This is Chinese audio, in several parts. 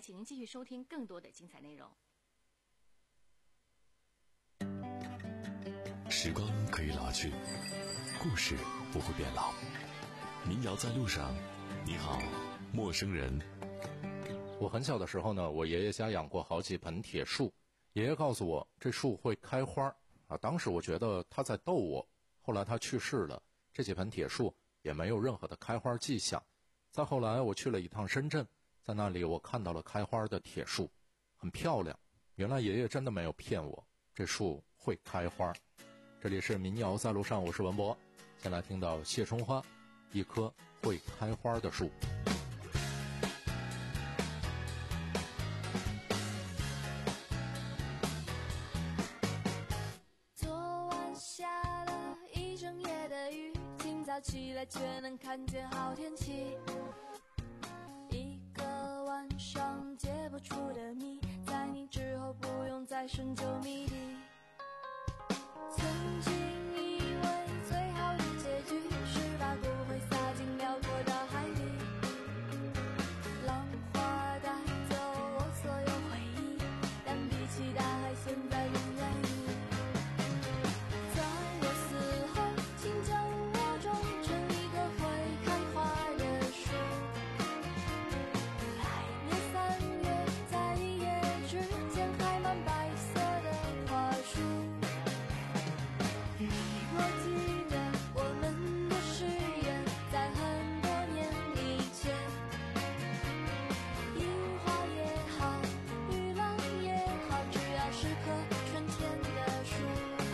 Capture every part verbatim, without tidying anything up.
请您继续收听更多的精彩内容。 时光可以老去，故事不会变老。民谣在路上，你好，陌生人。 我很小的时候呢，我爷爷家养过好几盆铁树，爷爷告诉我这树会开花啊。当时我觉得他在逗我，后来他去世了，这几盆铁树也没有任何的开花迹象。再后来我去了一趟深圳，在那里我看到了开花的铁树，很漂亮。原来爷爷真的没有骗我，这树会开花。这里是民谣在路上，我是文博。先来听到谢春花，一棵会开花的树。 昨晚下了一整夜的雨，今早起来却能看见好天气。一个晚上解不出的谜，在你之后不用再深究谜底。曾经以为最好的结局是把骨灰撒进辽阔大海里，浪花带走我所有回忆，但比起大海现在更愿意。在我死后，请将我种成一棵会开花的树，来年三月在一夜之间开满白色的花束。你若记得我们的誓言，在很多年以前，樱花也好，玉郎也好，只要是棵春天的树。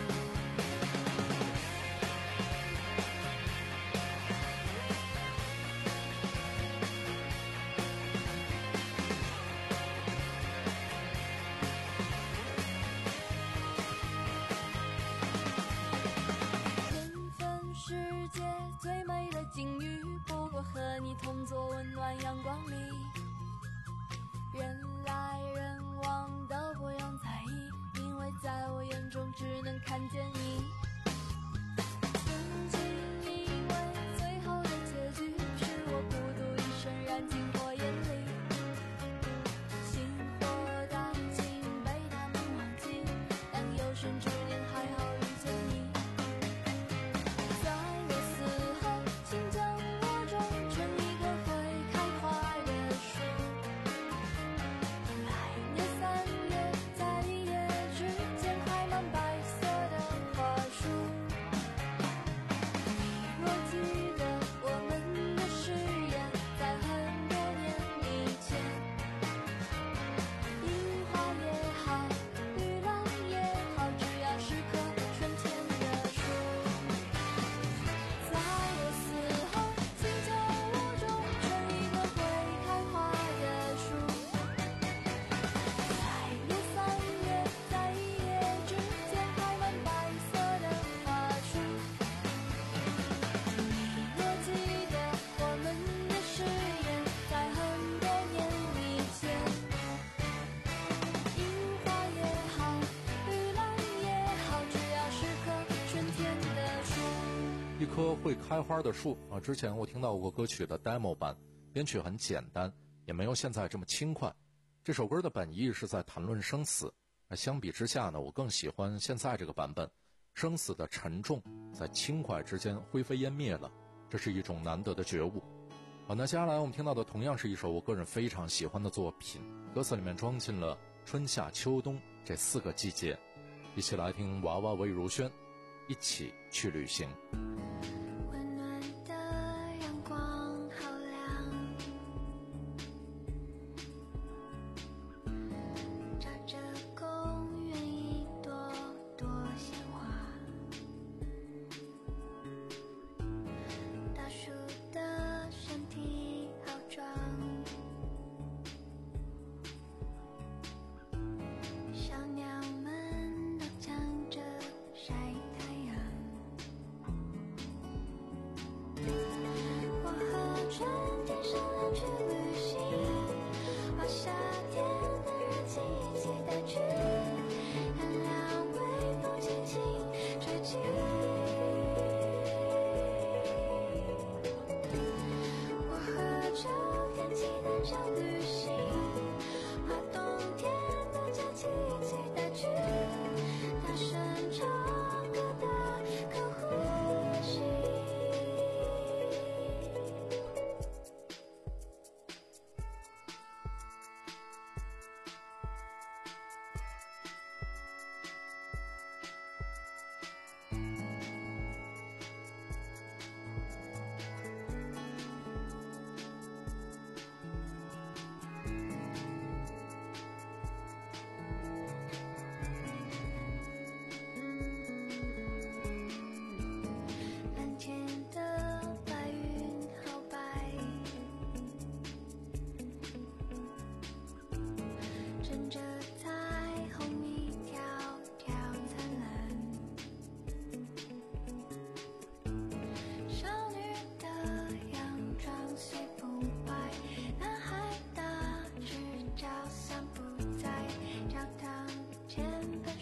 缘分世界最美的境遇，不过和你同坐温暖阳光里，人来人往都不用在意，因为在我眼中只能看见你。曾经以为最后的结局是我孤独一生燃尽火焰里，星火殆尽被他们忘记，但有生之年还好遇见你。在我死后，请将我种成一棵会开花的树，来年三月在一夜之间开满白色的花束。你若记得我们的誓言，在很多年以前，樱花也好，玉郎也好，只要是棵春天的树。在我死后，请将我种成一棵会开花的树，来年三月在一夜之间开满白色的花束。你若记得我们的誓言，在很多年以前，樱花也好，玉郎也好，只要是棵春天的树。 一棵会开花的树啊！之前我听到过歌曲的 demo 版，编曲很简单，也没有现在这么轻快。这首歌的本意是在谈论生死，而相比之下呢，我更喜欢现在这个版本。生死的沉重在轻快之间灰飞烟灭了，这是一种难得的觉悟。好，那接下来我们听到的同样是一首我个人非常喜欢的作品，歌词里面装进了春夏秋冬这四个季节。一起来听娃娃魏如萱，一起去旅行。 温暖的阳光好亮，照着公园一朵朵鲜花，大树的身体好壮，小鸟们都抢着晒太阳。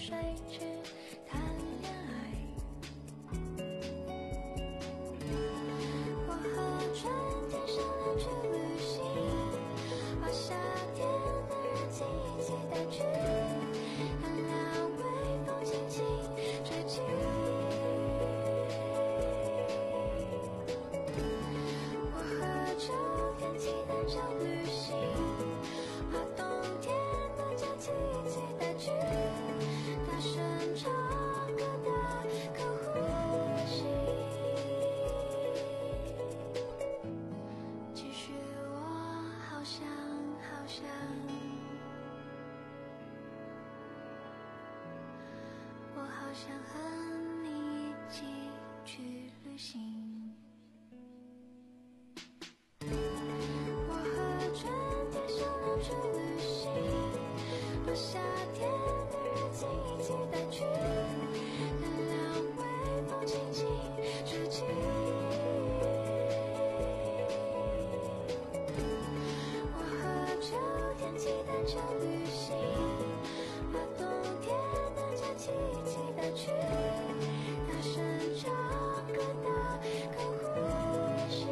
谁去谈恋爱？我和春天商量去旅行，把夏天的日记一起带去，看两微风轻轻吹起。我和秋天期待着旅行，把冬天的假期一起带去，大声唱歌的可呼吸。其实我好想好想，我好想和你一起去旅行。我和春天商量去旅行，把夏天的日记一起带去，看两微风轻轻吹起。我和秋天期待着旅行，把冬天的假期一起带去，大声唱歌的可呼吸。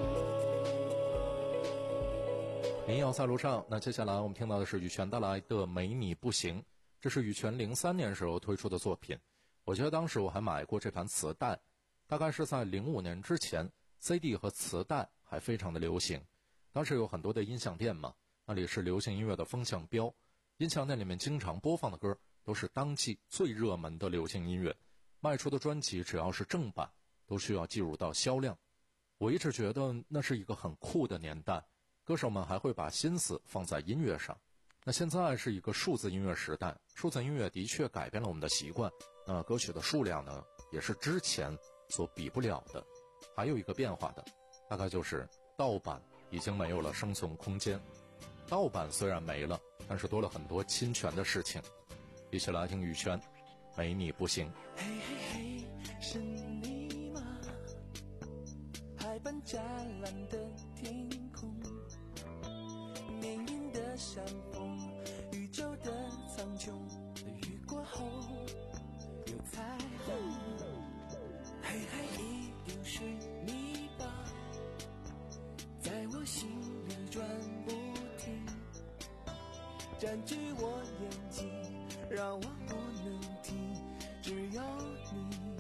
民谣在路上，那接下来我们听到的是羽泉带来的《没你不行》，这是羽泉零三年时候推出的作品。我记得当时我还买过这盘磁带，大概是在零五年之前 ，C D 和磁带还非常的流行。当时有很多的音像店嘛，那里是流行音乐的风向标，音像店里面经常播放的歌都是当季最热门的流行音乐，卖出的专辑只要是正版，都需要计入到销量。我一直觉得那是一个很酷的年代。歌手们还会把心思放在音乐上。那现在是一个数字音乐时代，数字音乐的确改变了我们的习惯，那歌曲的数量呢，也是之前所比不了的。还有一个变化的，大概就是盗版已经没有了生存空间。盗版虽然没了，但是多了很多侵权的事情。一起来听羽泉，没你不行。 嘿嘿嘿，是你吗？海般湛蓝的天空，命运的山峰，宇宙的苍穹，雨过后有彩虹。嘿嘿，一定是你吧，在我心里转不停，占据我眼睛，让我不能停，只有你。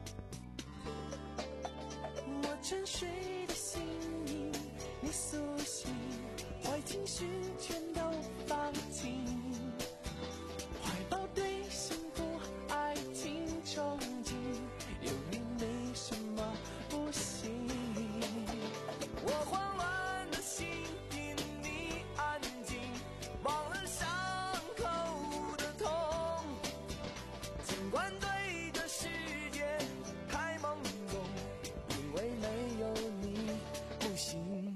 我沉睡的心灵，你苏醒，坏情绪全都放尽，怀抱对幸福爱情憧憬，有你没什么不行。我慌乱的心因你安静，忘了伤口的痛，尽管对这世界太懵懂，因为没有你不行。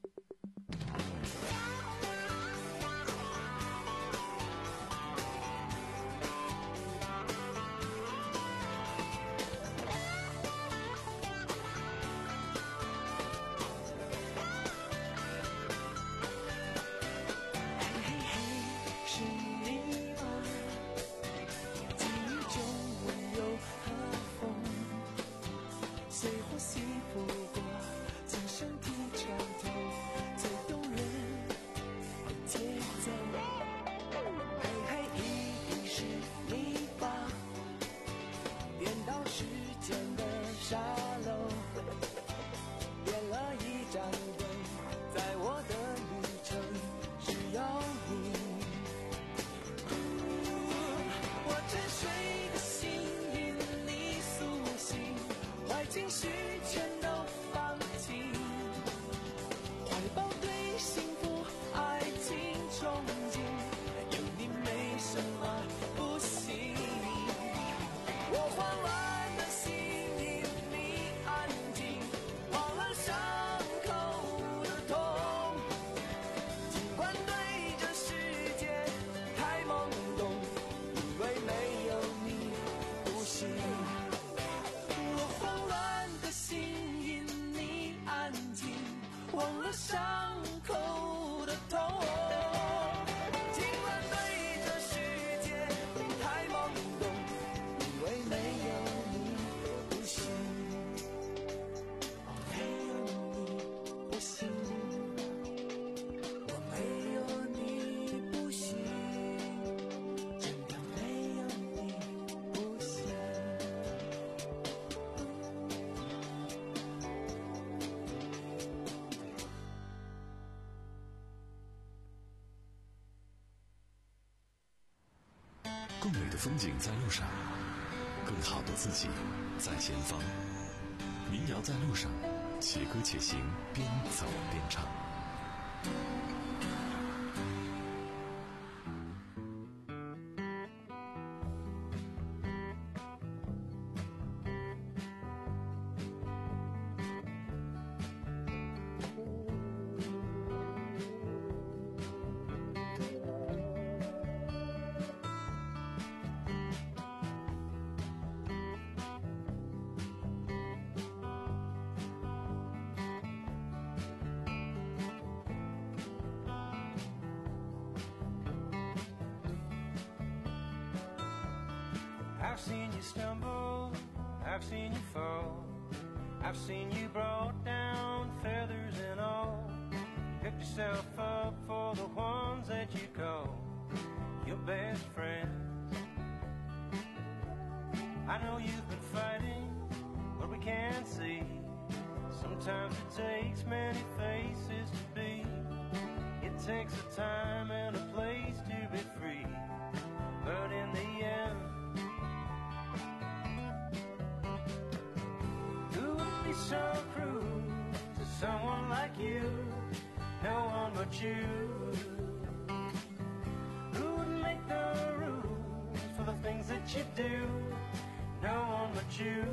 是你吗？记忆中温柔和风，随呼吸拂过，将身体穿透，最动人的节奏。嘿嘿，一定是你吧，颠倒时间的沙漏，点了一盏灯，在我的旅程只有你。我沉睡的心因你苏醒，坏情绪全都放尽，怀抱对幸福爱情憧憬，有你没什么不行。我慌乱的心因你安静，忘了伤口的痛，尽管对这世界太懵懂，因为没有你不行。我慌乱的心更美的风景在路上，更好的自己在前方。民谣在路上，且歌且行，边走边唱。 I've seen you stumble, I've seen you fall, I've seen you brought down, feathers and all. Picked yourself up for the ones that you call your best friends. I know you've been fighting what we can't see. Sometimes it takes many faces to be. It takes a time and a place to be free. But in the end, so cruel to someone like you, no one but you. Who would make the rules for the things that you do? No one but you.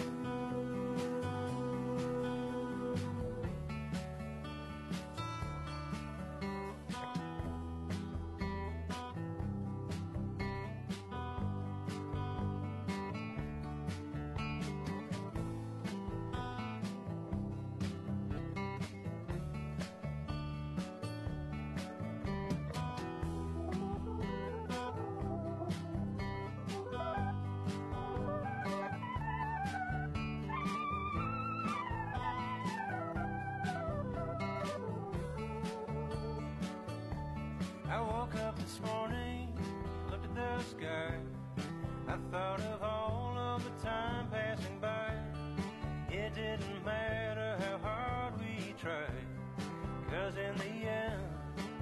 I woke up this morning, looked at the sky. I thought of all of the time passing by. It didn't matter how hard we tried, 'cause in the end,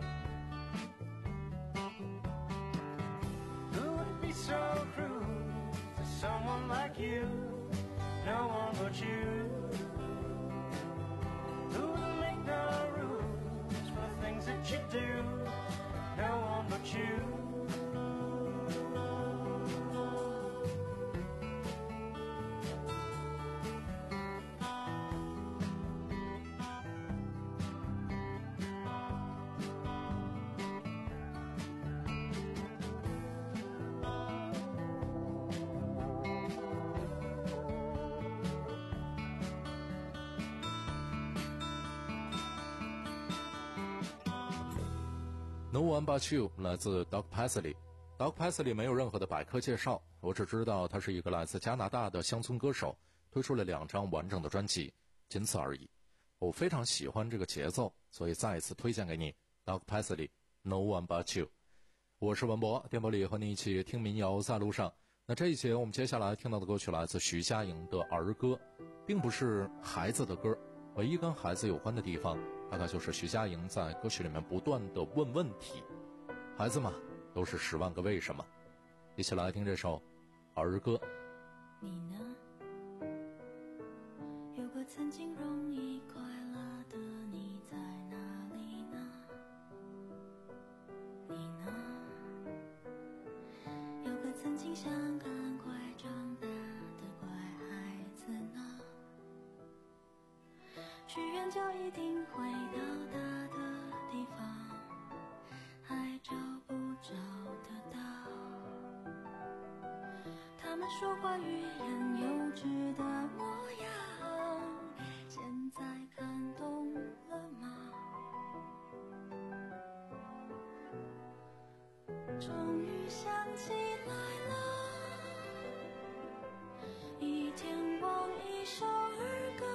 who would be so cruel to someone like you? No one but you. Who would make the rules for the things that you do? No one but you. No One But You 来自 Doug Paisley。Doug Paisley 没有任何的百科介绍，我只知道他是一个来自加拿大的乡村歌手，推出了两张完整的专辑，仅此而已。我非常喜欢这个节奏，所以再一次推荐给你 Doug Paisley No One But You。我是文博，电波里和你一起听民谣在路上。那这一节我们接下来听到的歌曲来自徐佳莹的儿歌，并不是孩子的歌，唯一跟孩子有关的地方大概就是徐佳莹在歌曲里面不断的问问题，孩子嘛都是十万个为什么。一起来听这首儿歌。 你呢？有个曾经容易快乐的你在哪里呢？你呢？有个曾经想赶快长大的乖孩子呢？许愿就一定会到达的地方，还找不找得到？他们说话语言幼稚的模样，现在看懂了吗？终于想起来了，一天忘一首儿歌，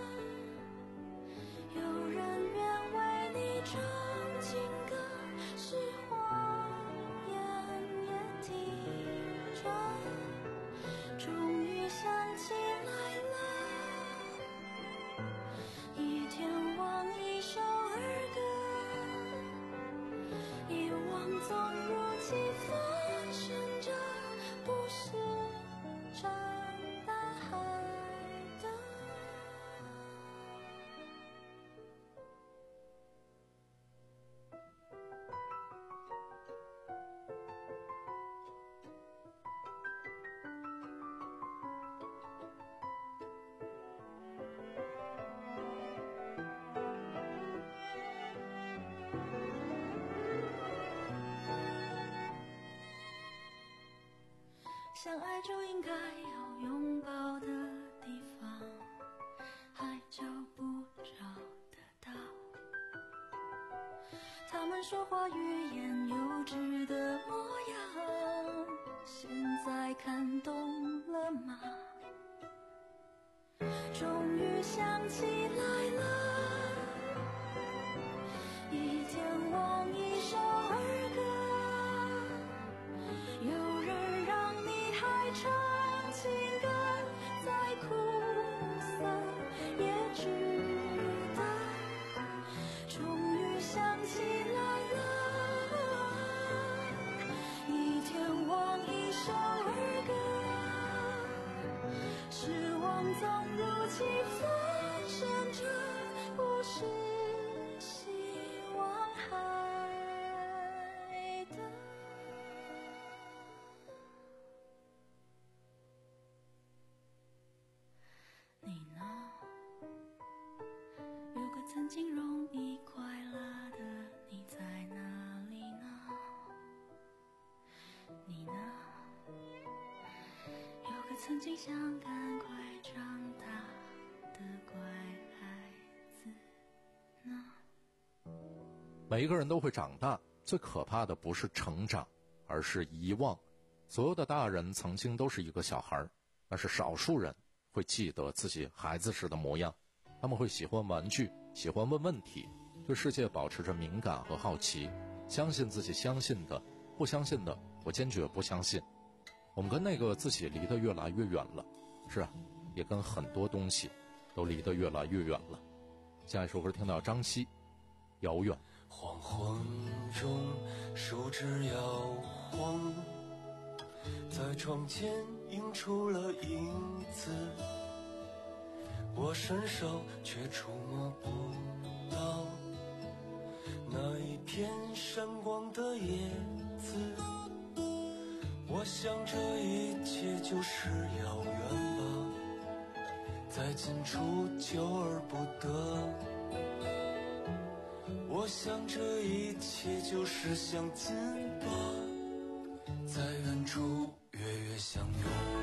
有人愿为你唱情歌，是谎言也听着。终于想起来了，一天忘一首儿歌，遗忘总如期发生相爱就应该有拥抱的地方，还找不找得到？他们说话语言幼稚的模样，现在看懂了吗？终于想起来了，一天忘一首儿歌，有人让你还唱情歌，再苦涩也值得。终于想起来了，一天忘一首儿歌，失望总如期翻身着，不是希望海的。你呢？有个曾经容易快乐的你在哪里呢？你呢？有个曾经想赶快长大的乖孩子呢？ 每一个人都会长大，最可怕的不是成长，而是遗忘。所有的大人曾经都是一个小孩，但是少数人会记得自己孩子时的模样。他们会喜欢玩具，喜欢问问题，对世界保持着敏感和好奇，相信自己相信的，不相信的我坚决不相信。我们跟那个自己离得越来越远了，是啊，也跟很多东西都离得越来越远了。下一首歌听到张希，遥远。 黄昏中树枝摇晃，在窗前映出了影子，我伸手却触摸不到那一片闪光的叶子。我想这一切就是遥远吧，在近处久而不得。我想这一切就是相近吧，在远处跃跃相拥。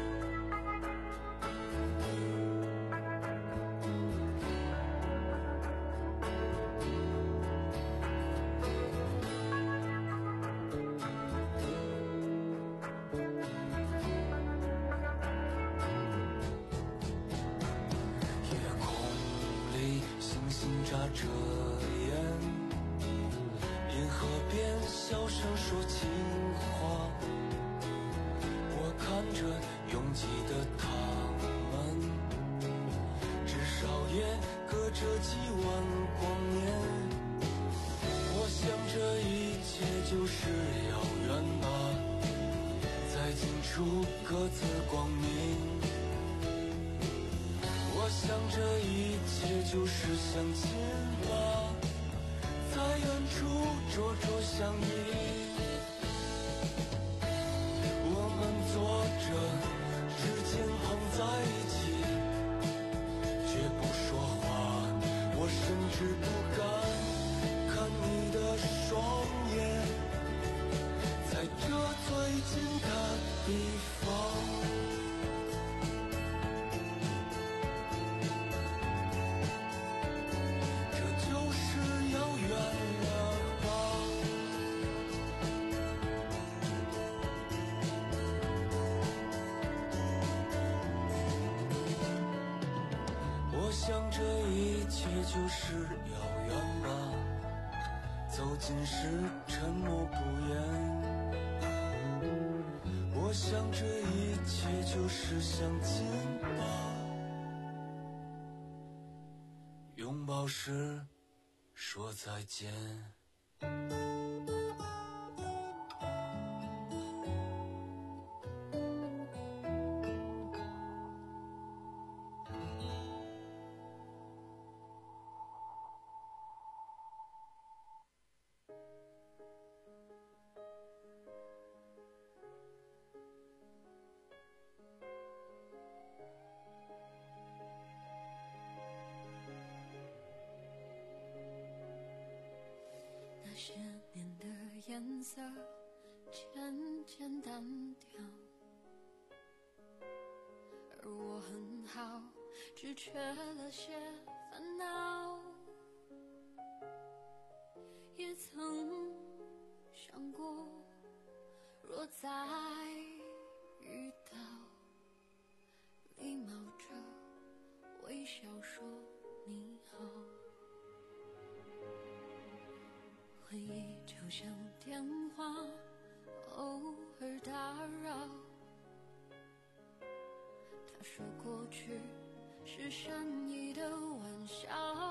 眨着眼，沿河边小声说情话，我看着拥挤的他们，至少也隔着几万光年。我想这一切就是遥远吧，在近处各自光明。我想这一切就是相亲吧，在远处灼灼相依。我们坐着，指尖碰在一起，却不说话。我甚至不敢看你的双眼，在这最近的地方。我想这一切就是遥远吧，走近时沉默不言。我想这一切就是相近吧，拥抱时说再见。 那些年的颜色渐渐淡掉， 好，只缺了些烦恼。也曾想过，若再遇到，礼貌着微笑说你好。回忆就像电话，偶尔打扰。他说过去是善意的玩笑，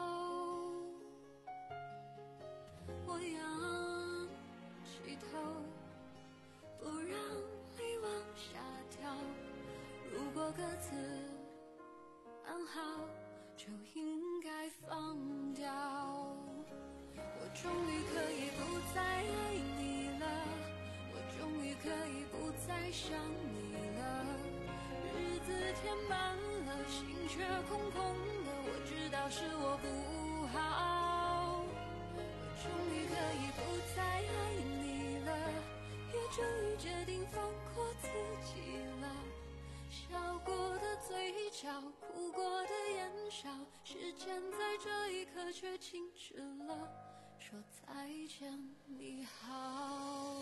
我仰起头，不让泪往下掉。如果歌词安好，就应该放掉。我终于可以不再爱你了，我终于可以不再想你了。日子填满了，心却空空的，我知道是我不好。我终于可以不再爱你了，也终于决定放过自己了。笑过的嘴角，哭过的眼梢，时间在这一刻却静止了，说再见你好。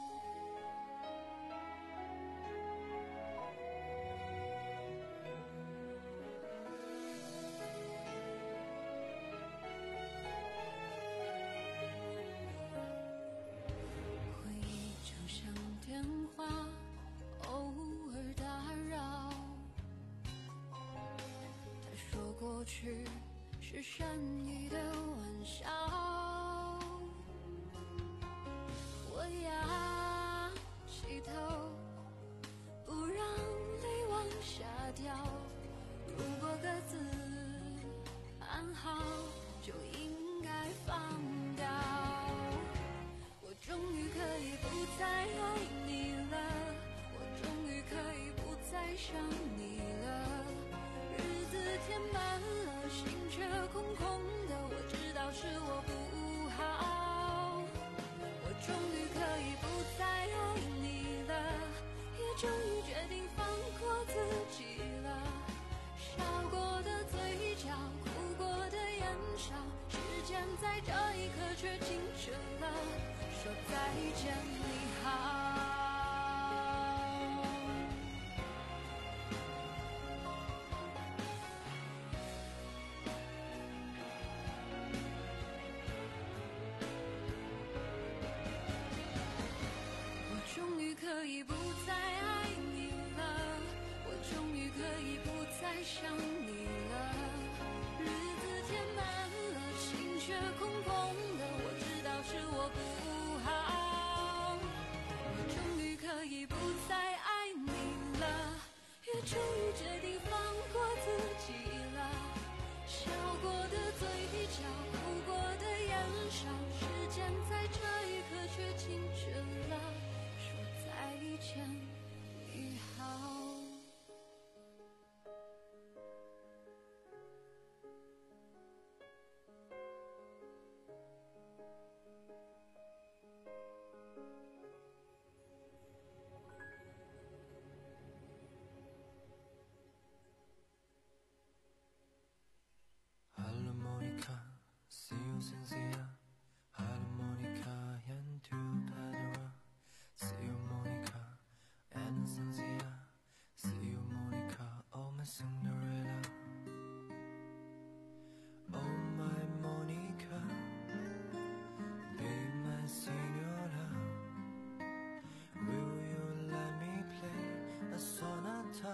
回忆就像电话，偶尔打扰。他说过去是善意的玩笑，我仰起头，不让泪往下掉。如果各自安好，就应该放掉。我终于可以不再爱你了，我终于可以不再想你了。日子填满了，心却空空的，我知道是我不好。我终于可以不再爱你了，也终于决定放过自己了。笑过的嘴角，哭过的眼梢，时间在这一刻却静止了，说再见你好。我终于可以不再爱你了，我终于可以不再想你了。日子填满了，心却空空的，我知道是我不好。我终于可以不再爱你了，也终于决定放过自己了。笑过的嘴角，哭过的眼梢，时间在这一刻却静止了，说再见你好。 Harmonica, see you sincere. Harmonica and to Padua. See you Monica and sincere. See you Monica, oh my Cinderella. Oh my Monica, be my senora. Will you let me play a sonata?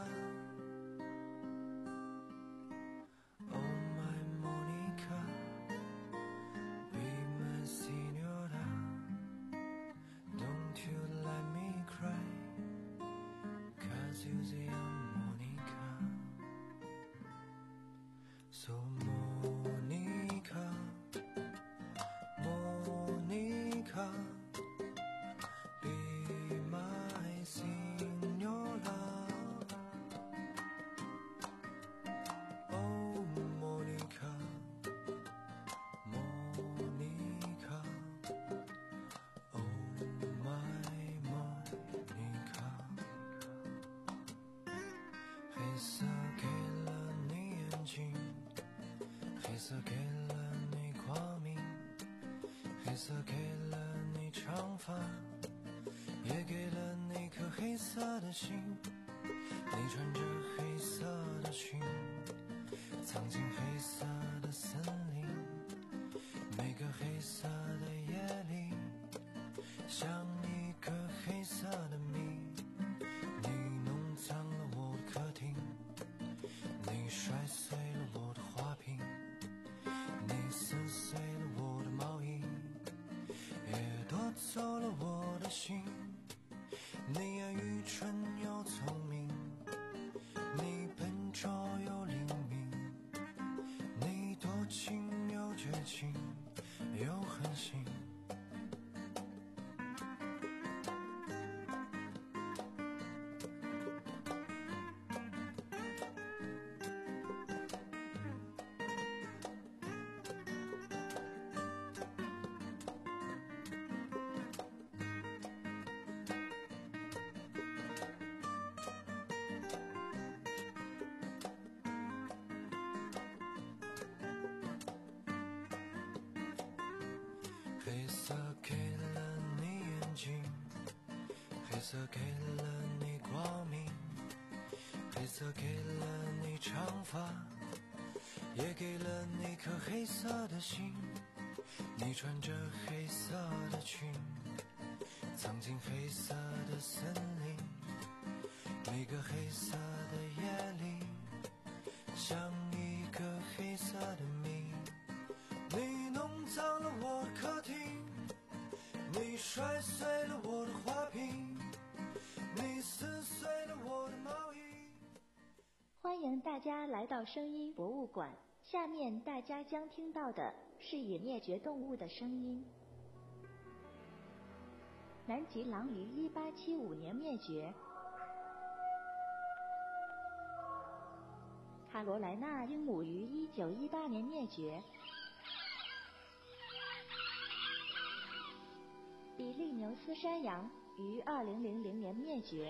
Oh my Monica, be my senora. Don't you let me cry, 'cause you're the young Monica. So Monica, Monica, be my senora. Oh Monica, Monica, oh my Monica. Resta che la 色给了你光明，黑色给了你长发，也给了你颗黑色的心。你穿着黑色的裙，藏进黑色的森林，每个黑色的夜里像一个黑色的谜。你弄脏了我的客厅，你摔碎了我的花瓶，你撕碎了我的毛衣，也夺走了我的心。你呀愚蠢又聪明，你笨拙又灵敏，你多情又绝情又狠心。黑色给了你眼睛，黑色给了你光明，黑色给了你长发，也给了你颗黑色的心。你穿着黑色的裙，藏进黑色的森林，每个黑色的夜里像一个黑色的谜。你弄脏了我的客厅，你摔碎了我的花瓶，你撕碎了我的毛衣。 欢迎大家来到声音博物馆，下面大家将听到的是已灭绝动物的声音。南极狼于一八七五年灭绝，卡罗莱纳鹦鹉于一九一八年灭绝，比利牛斯山羊于二零零零年灭绝，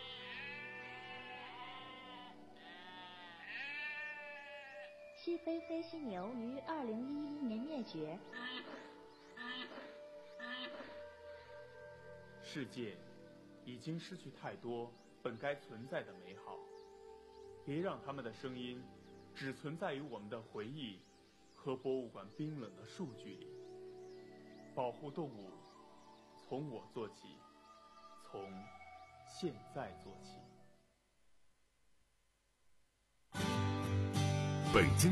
西非黑犀牛于二零一一年灭绝。 世界已经失去太多本该存在的美好，别让他们的声音只存在于我们的回忆和博物馆冰冷的数据里。保护动物，从我做起，从现在做起。 北京